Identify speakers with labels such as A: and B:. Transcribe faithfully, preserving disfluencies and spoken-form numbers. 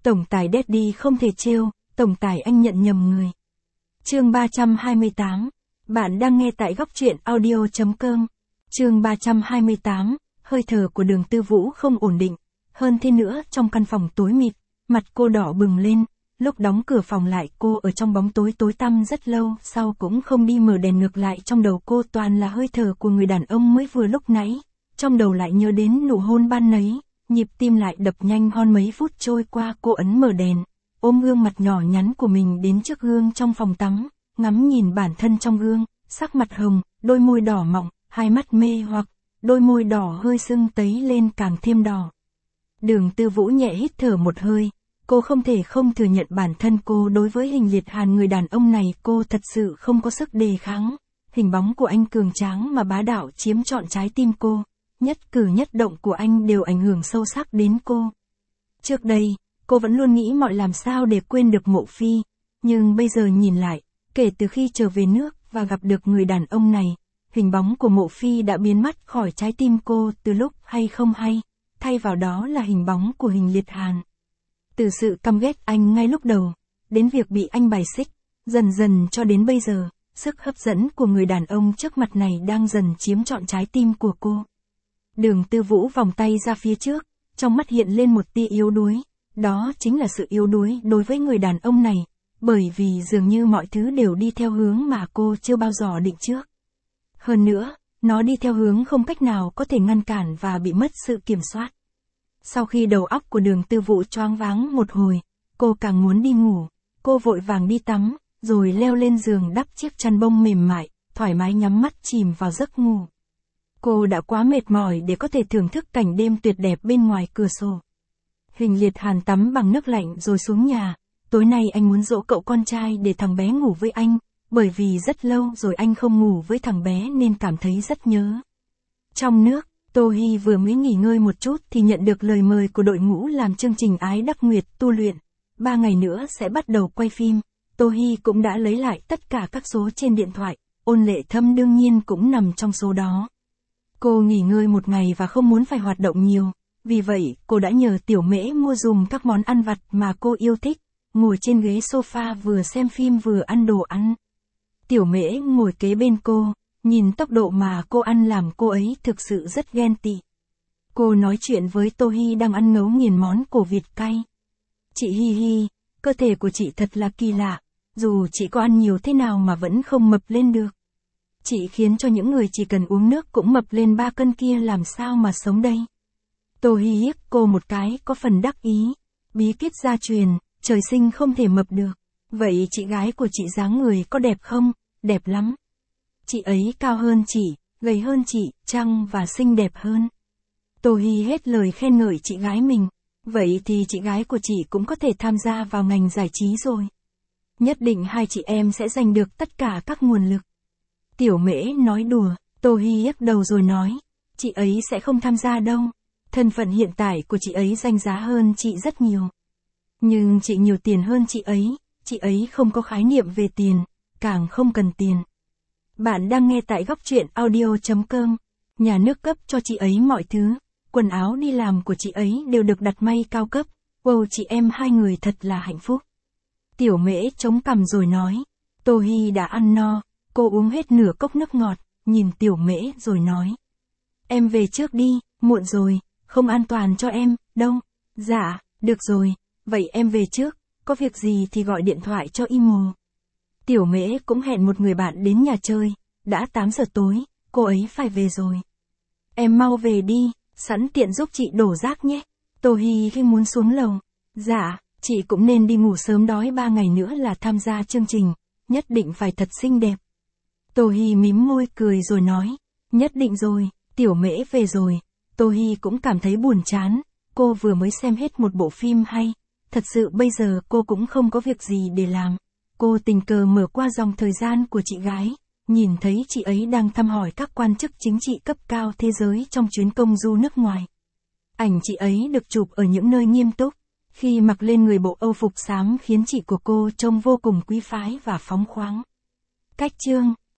A: Tổng tài Daddy không thể trêu, tổng tài anh nhận nhầm người. Chương ba trăm hai mươi tám. Bạn đang nghe tại góc truyện audio chấm com. Chương ba trăm hai mươi tám. Hơi thở của Đường Tư Vũ không ổn định. Hơn thế nữa, trong căn phòng tối mịt, mặt cô đỏ bừng lên. Lúc đóng cửa phòng lại, cô ở trong bóng tối tối tăm rất lâu, sau cũng không đi mở đèn, ngược lại trong đầu cô toàn là hơi thở của người đàn ông mới vừa lúc nãy. Trong đầu lại nhớ đến nụ hôn ban nấy, nhịp tim lại đập nhanh hơn. Mấy phút trôi qua, cô ấn mở đèn, ôm gương mặt nhỏ nhắn của mình đến trước gương trong phòng tắm, ngắm nhìn bản thân trong gương, sắc mặt hồng, đôi môi đỏ mọng, hai mắt mê hoặc, đôi môi đỏ hơi sưng tấy lên càng thêm đỏ. Đường Tư Vũ nhẹ hít thở một hơi, cô không thể không thừa nhận bản thân cô đối với Hình Liệt Hàn, người đàn ông này cô thật sự không có sức đề kháng. Hình bóng của anh cường tráng mà bá đạo chiếm trọn trái tim cô, nhất cử nhất động của anh đều ảnh hưởng sâu sắc đến cô. Trước đây, cô vẫn luôn nghĩ mọi làm sao để quên được Mộ Phi, nhưng bây giờ nhìn lại, kể từ khi trở về nước và gặp được người đàn ông này, hình bóng của Mộ Phi đã biến mất khỏi trái tim cô từ lúc hay không hay, thay vào đó là hình bóng của Hình Liệt Hàn. Từ sự căm ghét anh ngay lúc đầu, đến việc bị anh bài xích, dần dần cho đến bây giờ, sức hấp dẫn của người đàn ông trước mặt này đang dần chiếm trọn trái tim của cô. Đường Tư Vũ vòng tay ra phía trước, trong mắt hiện lên một tia yếu đuối, đó chính là sự yếu đuối đối với người đàn ông này, bởi vì dường như mọi thứ đều đi theo hướng mà cô chưa bao giờ định trước. Hơn nữa, nó đi theo hướng không cách nào có thể ngăn cản và bị mất sự kiểm soát. Sau khi đầu óc của Đường Tư Vũ choáng váng một hồi, cô càng muốn đi ngủ, cô vội vàng đi tắm, rồi leo lên giường đắp chiếc chăn bông mềm mại, thoải mái nhắm mắt chìm vào giấc ngủ. Cô đã quá mệt mỏi để có thể thưởng thức cảnh đêm tuyệt đẹp bên ngoài cửa sổ. Hình Liệt Hàn tắm bằng nước lạnh rồi xuống nhà, tối nay anh muốn dỗ cậu con trai để thằng bé ngủ với anh, bởi vì rất lâu rồi anh không ngủ với thằng bé nên cảm thấy rất nhớ. Trong nước, Tô Hi vừa mới nghỉ ngơi một chút thì nhận được lời mời của đội ngũ làm chương trình Ái Đắc Nguyệt tu luyện. Ba ngày nữa sẽ bắt đầu quay phim, Tô Hi cũng đã lấy lại tất cả các số trên điện thoại, Ôn Lệ Thâm đương nhiên cũng nằm trong số đó. Cô nghỉ ngơi một ngày và không muốn phải hoạt động nhiều, vì vậy cô đã nhờ Tiểu Mễ mua dùm các món ăn vặt mà cô yêu thích, ngồi trên ghế sofa vừa xem phim vừa ăn đồ ăn. Tiểu Mễ ngồi kế bên cô, nhìn tốc độ mà cô ăn làm cô ấy thực sự rất ghen tị. Cô nói chuyện với Tô Hi đang ăn ngấu nghiền món cổ vịt cay. Chị Hi Hi, cơ thể của chị thật là kỳ lạ, dù chị có ăn nhiều thế nào mà vẫn không mập lên được. Chị khiến cho những người chỉ cần uống nước cũng mập lên ba cân kia làm sao mà sống đây. Tô Hi hiếp cô một cái có phần đắc ý. Bí kíp gia truyền, trời sinh không thể mập được. Vậy chị gái của chị dáng người có đẹp không? Đẹp lắm. Chị ấy cao hơn chị, gầy hơn chị, trăng và xinh đẹp hơn. Tô Hi hết lời khen ngợi chị gái mình. Vậy thì chị gái của chị cũng có thể tham gia vào ngành giải trí rồi. Nhất định hai chị em sẽ giành được tất cả các nguồn lực. Tiểu Mễ nói đùa, Tô Hi nhấc đầu rồi nói, chị ấy sẽ không tham gia đâu. Thân phận hiện tại của chị ấy danh giá hơn chị rất nhiều. Nhưng chị nhiều tiền hơn chị ấy, chị ấy không có khái niệm về tiền, càng không cần tiền. Bạn đang nghe tại góc truyện audio chấm com. Nhà nước cấp cho chị ấy mọi thứ, quần áo đi làm của chị ấy đều được đặt may cao cấp. Wow, chị em hai người thật là hạnh phúc. Tiểu Mễ chống cằm rồi nói, Tô Hi đã ăn no, cô uống hết nửa cốc nước ngọt, nhìn Tiểu Mễ rồi nói. Em về trước đi, muộn rồi, không an toàn cho em, đâu. Dạ, được rồi, vậy em về trước, có việc gì thì gọi điện thoại cho Imo. Tiểu Mễ cũng hẹn một người bạn đến nhà chơi, đã tám giờ tối, cô ấy phải về rồi. Em mau về đi, sẵn tiện giúp chị đổ rác nhé. Tô Hi khi muốn xuống lầu. Dạ, chị cũng nên đi ngủ sớm, đói ba ngày nữa là tham gia chương trình, nhất định phải thật xinh đẹp. Tô Hi mím môi cười rồi nói, nhất định rồi. Tiểu Mễ về rồi, Tô Hi cũng cảm thấy buồn chán, cô vừa mới xem hết một bộ phim hay, thật sự bây giờ cô cũng không có việc gì để làm. Cô tình cờ mở qua dòng thời gian của chị gái, nhìn thấy chị ấy đang thăm hỏi các quan chức chính trị cấp cao thế giới trong chuyến công du nước ngoài. Ảnh chị ấy được chụp ở những nơi nghiêm túc, khi mặc lên người bộ Âu phục xám khiến chị của cô trông vô cùng quý phái và phóng khoáng. Cách chương